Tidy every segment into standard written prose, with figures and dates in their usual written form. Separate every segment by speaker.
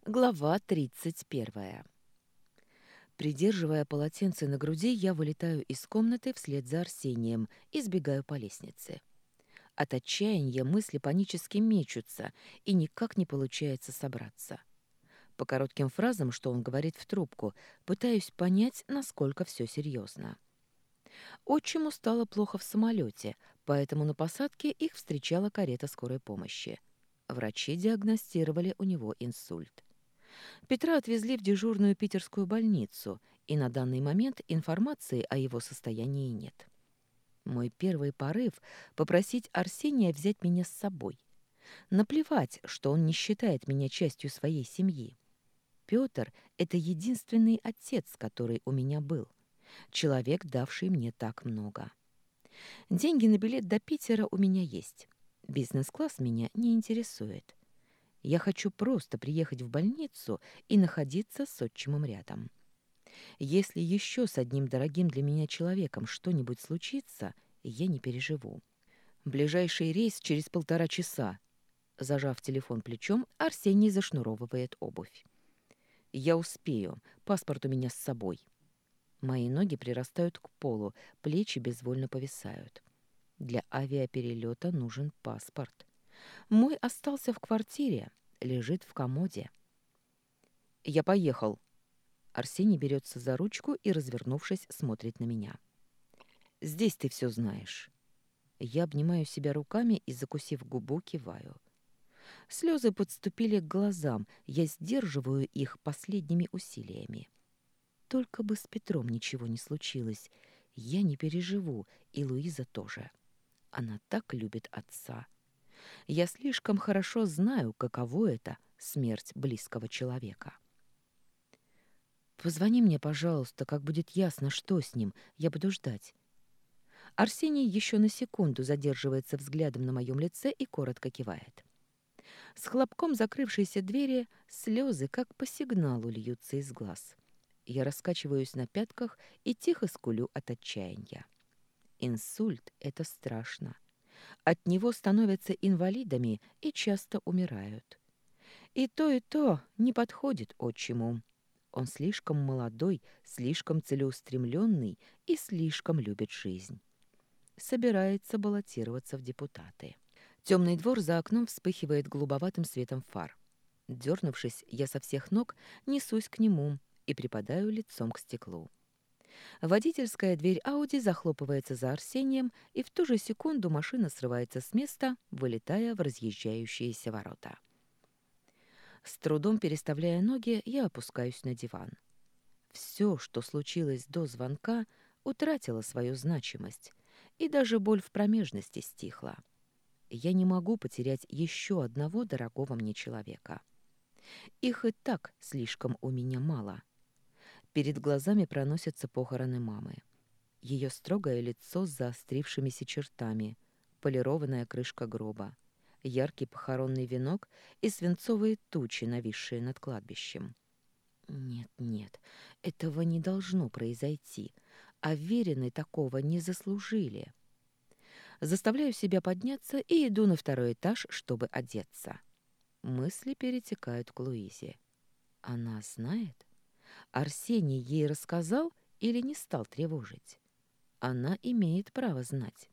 Speaker 1: Глава 31. Придерживая полотенце на груди, я вылетаю из комнаты вслед за Арсением и сбегаю по лестнице. От отчаяния мысли панически мечутся, и никак не получается собраться. По коротким фразам, что он говорит в трубку, пытаюсь понять, насколько все серьезно. Отчиму стало плохо в самолете, поэтому на посадке их встречала карета скорой помощи. Врачи диагностировали у него инсульт. Петра отвезли в дежурную питерскую больницу, и на данный момент информации о его состоянии нет. Мой первый порыв — попросить Арсения взять меня с собой. Наплевать, что он не считает меня частью своей семьи. Пётр — это единственный отец, который у меня был. Человек, давший мне так много. Деньги на билет до Питера у меня есть. Бизнес-класс меня не интересует. Я хочу просто приехать в больницу и находиться с отчимом рядом. Если еще с одним дорогим для меня человеком что-нибудь случится, я не переживу. Ближайший рейс через 1,5 часа. Зажав телефон плечом, Арсений зашнуровывает обувь. Я успею, паспорт у меня с собой. Мои ноги прирастают к полу, плечи безвольно повисают. Для авиаперелета нужен паспорт. Мой остался в квартире, лежит в комоде. Я поехал. Арсений берется за ручку и, развернувшись, смотрит на меня. Здесь ты все знаешь. Я обнимаю себя руками и, закусив губу, киваю. Слезы подступили к глазам, я сдерживаю их последними усилиями. Только бы с Петром ничего не случилось. Я не переживу, и Луиза тоже. Она так любит отца. Я слишком хорошо знаю, каково это — смерть близкого человека. Позвони мне, пожалуйста, как будет ясно, что с ним. Я буду ждать. Арсений еще на секунду задерживается взглядом на моем лице и коротко кивает. С хлопком закрывшейся двери слезы, как по сигналу, льются из глаз. Я раскачиваюсь на пятках и тихо скулю от отчаяния. Инсульт — это страшно. От него становятся инвалидами и часто умирают. И то не подходит отчиму. Он слишком молодой, слишком целеустремленный и слишком любит жизнь. Собирается баллотироваться в депутаты. Темный двор за окном вспыхивает голубоватым светом фар. Дернувшись, я со всех ног несусь к нему и припадаю лицом к стеклу. Водительская дверь Ауди захлопывается за Арсением, и в ту же секунду машина срывается с места, вылетая в разъезжающиеся ворота. С трудом переставляя ноги, я опускаюсь на диван. Все, что случилось до звонка, утратило свою значимость, и даже боль в промежности стихла. Я не могу потерять еще одного дорогого мне человека. Их и так слишком у меня мало. Перед глазами проносятся похороны мамы. Ее строгое лицо с заострившимися чертами, полированная крышка гроба, яркий похоронный венок и свинцовые тучи, нависшие над кладбищем. Нет, нет, этого не должно произойти, а верины такого не заслужили. Заставляю себя подняться и иду на второй этаж, чтобы одеться. Мысли перетекают к Луизе. Она знает? Арсений ей рассказал или не стал тревожить? Она имеет право знать.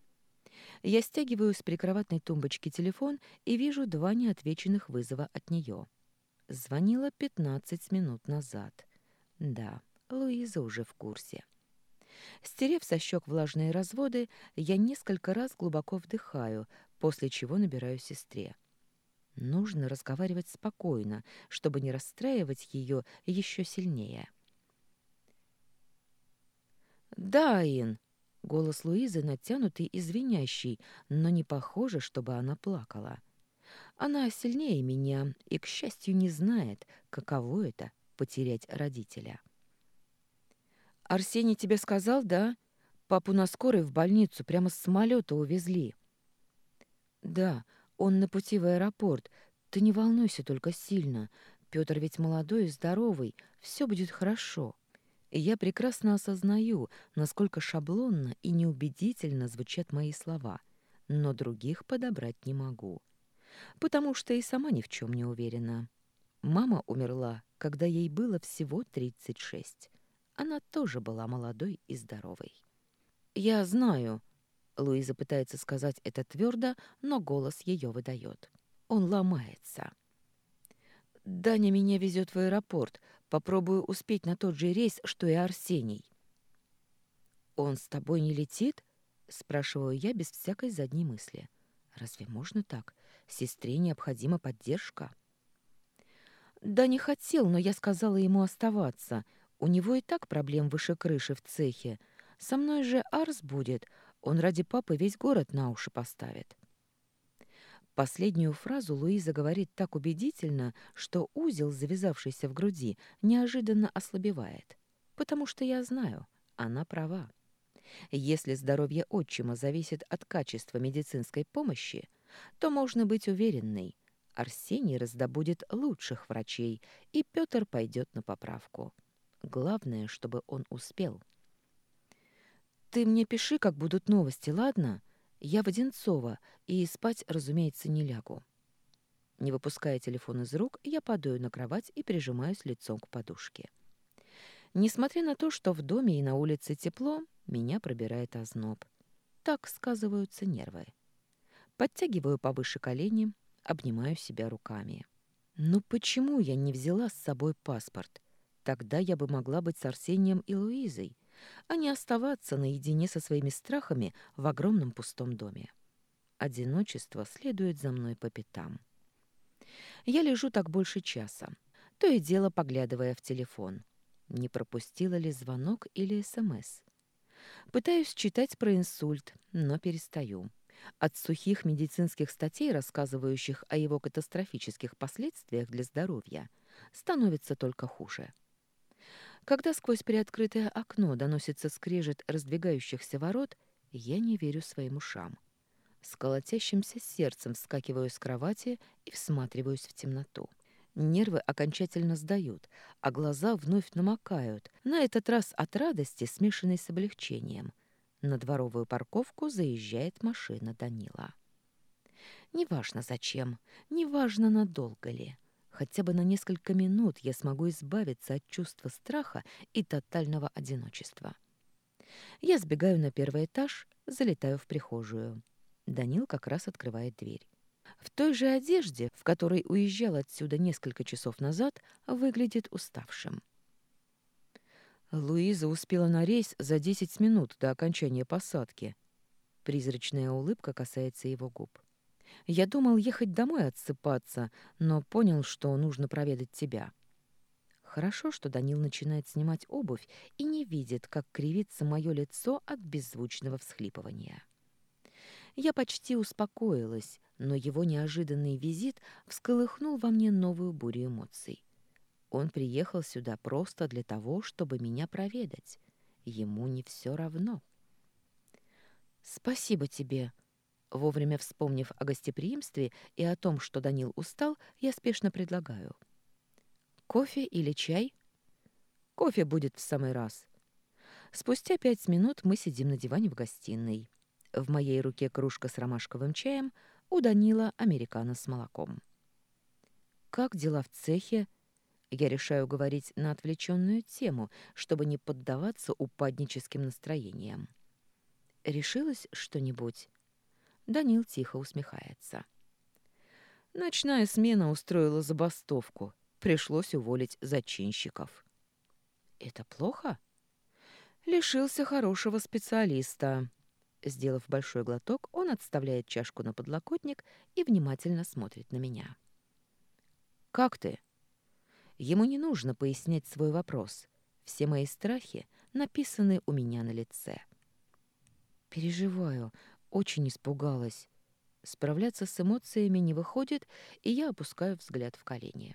Speaker 1: Я стягиваю с прикроватной тумбочки телефон и вижу 2 неотвеченных вызова от нее. Звонила 15 минут назад. Да, Луиза уже в курсе. Стерев со щек влажные разводы, я несколько раз глубоко вдыхаю, после чего набираю сестре. Нужно разговаривать спокойно, чтобы не расстраивать ее еще сильнее. «Да, Ин!» — голос Луизы натянутый и звенящий, но не похоже, чтобы она плакала. Она сильнее меня и, к счастью, не знает, каково это — потерять родителя. «Арсений тебе сказал, да? Папу на скорой в больницу прямо с самолета увезли». «Да, он на пути в аэропорт. Ты не волнуйся только сильно. Пётр ведь молодой и здоровый. Все будет хорошо». И я прекрасно осознаю, насколько шаблонно и неубедительно звучат мои слова, но других подобрать не могу, потому что и сама ни в чем не уверена. Мама умерла, когда ей было всего 36. Она тоже была молодой и здоровой. «Я знаю», — Луиза пытается сказать это твердо, но голос ее выдает. Он ломается. «Даня меня везет в аэропорт. Попробую успеть на тот же рейс, что и Арсений». «Он с тобой не летит?» — спрашиваю я без всякой задней мысли. «Разве можно так? Сестре необходима поддержка». «Да не хотел, но я сказала ему оставаться. У него и так проблем выше крыши в цехе. Со мной же Арс будет. Он ради папы весь город на уши поставит». Последнюю фразу Луиза говорит так убедительно, что узел, завязавшийся в груди, неожиданно ослабевает. Потому что я знаю, она права. Если здоровье отчима зависит от качества медицинской помощи, то можно быть уверенной, Арсений раздобудет лучших врачей, и Пётр пойдет на поправку. Главное, чтобы он успел. «Ты мне пиши, как будут новости, ладно? Я в Одинцово, и спать, разумеется, не лягу». Не выпуская телефон из рук, я падаю на кровать и прижимаюсь лицом к подушке. Несмотря на то, что в доме и на улице тепло, меня пробирает озноб. Так сказываются нервы. Подтягиваю повыше колени, обнимаю себя руками. Ну почему я не взяла с собой паспорт? Тогда я бы могла быть с Арсением и Луизой, а не оставаться наедине со своими страхами в огромном пустом доме. Одиночество следует за мной по пятам. Я лежу так больше часа, то и дело поглядывая в телефон. Не пропустила ли звонок или СМС? Пытаюсь читать про инсульт, но перестаю. От сухих медицинских статей, рассказывающих о его катастрофических последствиях для здоровья, становится только хуже. Когда сквозь приоткрытое окно доносится скрежет раздвигающихся ворот, я не верю своим ушам. С колотящимся сердцем вскакиваю с кровати и всматриваюсь в темноту. Нервы окончательно сдают, а глаза вновь намокают, на этот раз от радости, смешанной с облегчением. На дворовую парковку заезжает машина Данила. Неважно зачем, неважно надолго ли. Хотя бы на несколько минут я смогу избавиться от чувства страха и тотального одиночества. Я сбегаю на первый этаж, залетаю в прихожую. Данил как раз открывает дверь. В той же одежде, в которой уезжал отсюда несколько часов назад, выглядит уставшим. Луиза успела на рейс за 10 минут до окончания посадки. Призрачная улыбка касается его губ. Я думал ехать домой отсыпаться, но понял, что нужно проведать тебя. Хорошо, что Данил начинает снимать обувь и не видит, как кривится мое лицо от беззвучного всхлипывания. Я почти успокоилась, но его неожиданный визит всколыхнул во мне новую бурю эмоций. Он приехал сюда просто для того, чтобы меня проведать. Ему не все равно. «Спасибо тебе». Вовремя вспомнив о гостеприимстве и о том, что Данил устал, я спешно предлагаю. «Кофе или чай?» «Кофе будет в самый раз». Спустя 5 минут мы сидим на диване в гостиной. В моей руке кружка с ромашковым чаем, у Данила американо с молоком. «Как дела в цехе?» Я решаю говорить на отвлеченную тему, чтобы не поддаваться упадническим настроениям. «Решилось что-нибудь?» Данил тихо усмехается. Ночная смена устроила забастовку. Пришлось уволить зачинщиков. «Это плохо?» «Лишился хорошего специалиста». Сделав большой глоток, он отставляет чашку на подлокотник и внимательно смотрит на меня. «Как ты?» Ему не нужно пояснять свой вопрос. Все мои страхи написаны у меня на лице. «Переживаю, очень испугалась». Справляться с эмоциями не выходит, и я опускаю взгляд в колени.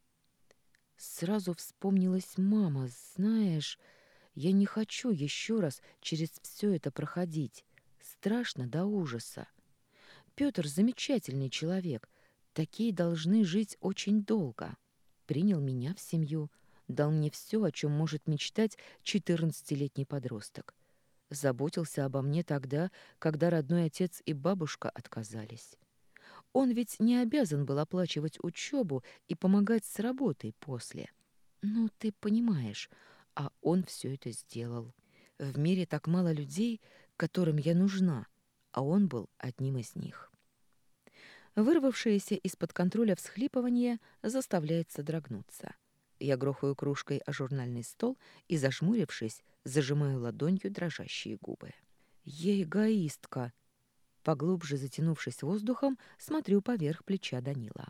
Speaker 1: Сразу вспомнилась мама, знаешь, я не хочу еще раз через все это проходить. Страшно до ужаса. Пётр замечательный человек. Такие должны жить очень долго. Принял меня в семью, дал мне все, о чем может мечтать 14-летний подросток. Заботился обо мне тогда, когда родной отец и бабушка отказались. Он ведь не обязан был оплачивать учебу и помогать с работой после. Ну, ты понимаешь, а он все это сделал. В мире так мало людей, которым я нужна, а он был одним из них. Вырвавшееся из-под контроля всхлипывание заставляет содрогнуться. Я грохаю кружкой о журнальный стол и, зажмурившись, зажимаю ладонью дрожащие губы. Я эгоистка. Поглубже затянувшись воздухом, смотрю поверх плеча Данила.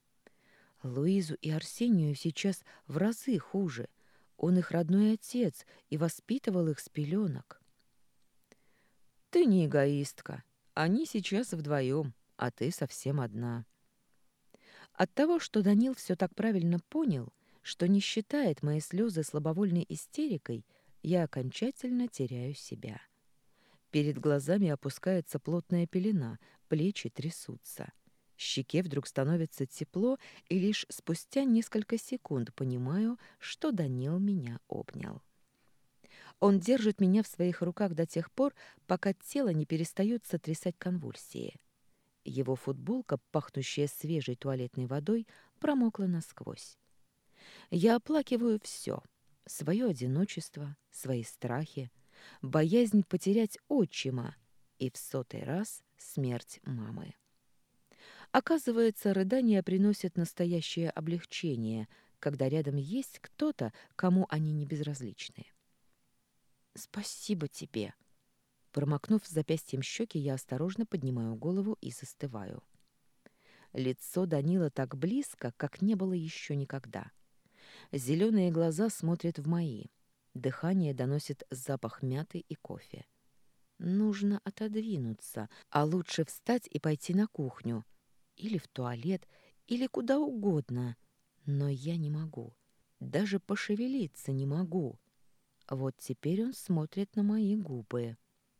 Speaker 1: Луизу и Арсению сейчас в разы хуже. Он их родной отец и воспитывал их с пеленок. Ты не эгоистка. Они сейчас вдвоем, а ты совсем одна. От того, что Данил все так правильно понял, что не считает мои слезы слабовольной истерикой, я окончательно теряю себя. Перед глазами опускается плотная пелена, плечи трясутся. Щеке вдруг становится тепло, и лишь спустя несколько секунд понимаю, что Данил меня обнял. Он держит меня в своих руках до тех пор, пока тело не перестает сотрясать конвульсии. Его футболка, пахнущая свежей туалетной водой, промокла насквозь. Я оплакиваю все: свое одиночество, свои страхи, боязнь потерять отчима и в 100-й раз смерть мамы. Оказывается, рыдания приносят настоящее облегчение, когда рядом есть кто-то, кому они не безразличны. «Спасибо тебе!» Промокнув запястьем щеки, я осторожно поднимаю голову и застываю. Лицо Данила так близко, как не было еще никогда. Зеленые глаза смотрят в мои. Дыхание доносит запах мяты и кофе. Нужно отодвинуться, а лучше встать и пойти на кухню. Или в туалет, или куда угодно. Но я не могу. Даже пошевелиться не могу. Вот теперь он смотрит на мои губы.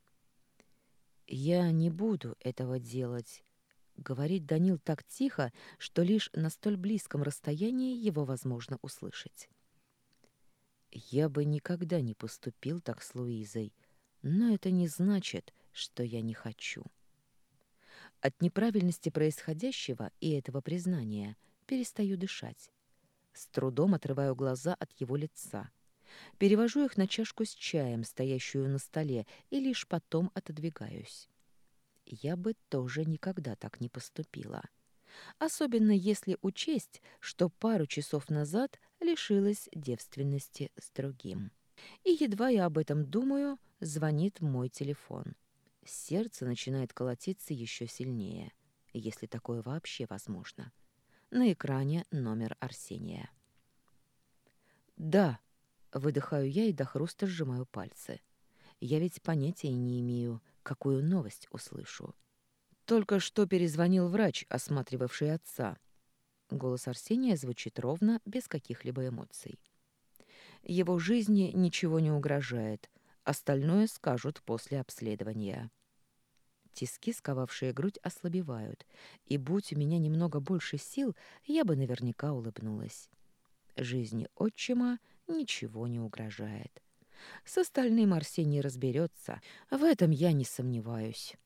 Speaker 1: «Я не буду этого делать», — говорит Данил так тихо, что лишь на столь близком расстоянии его возможно услышать. «Я бы никогда не поступил так с Луизой, но это не значит, что я не хочу». От неправильности происходящего и этого признания перестаю дышать. С трудом отрываю глаза от его лица. Перевожу их на чашку с чаем, стоящую на столе, и лишь потом отодвигаюсь. Я бы тоже никогда так не поступила. Особенно если учесть, что пару часов назад лишилась девственности с другим. И едва я об этом думаю, звонит мой телефон. Сердце начинает колотиться еще сильнее, если такое вообще возможно. На экране номер Арсения. «Да», — выдыхаю я и до хруста сжимаю пальцы. Я ведь понятия не имею, какую новость услышу. Только что перезвонил врач, осматривавший отца. Голос Арсения звучит ровно, без каких-либо эмоций. Его жизни ничего не угрожает. Остальное скажут после обследования. Тиски, сковавшие грудь, ослабевают, и будь у меня немного больше сил, я бы наверняка улыбнулась. Жизни отчима ничего не угрожает. С остальным Арсений разберется, в этом я не сомневаюсь.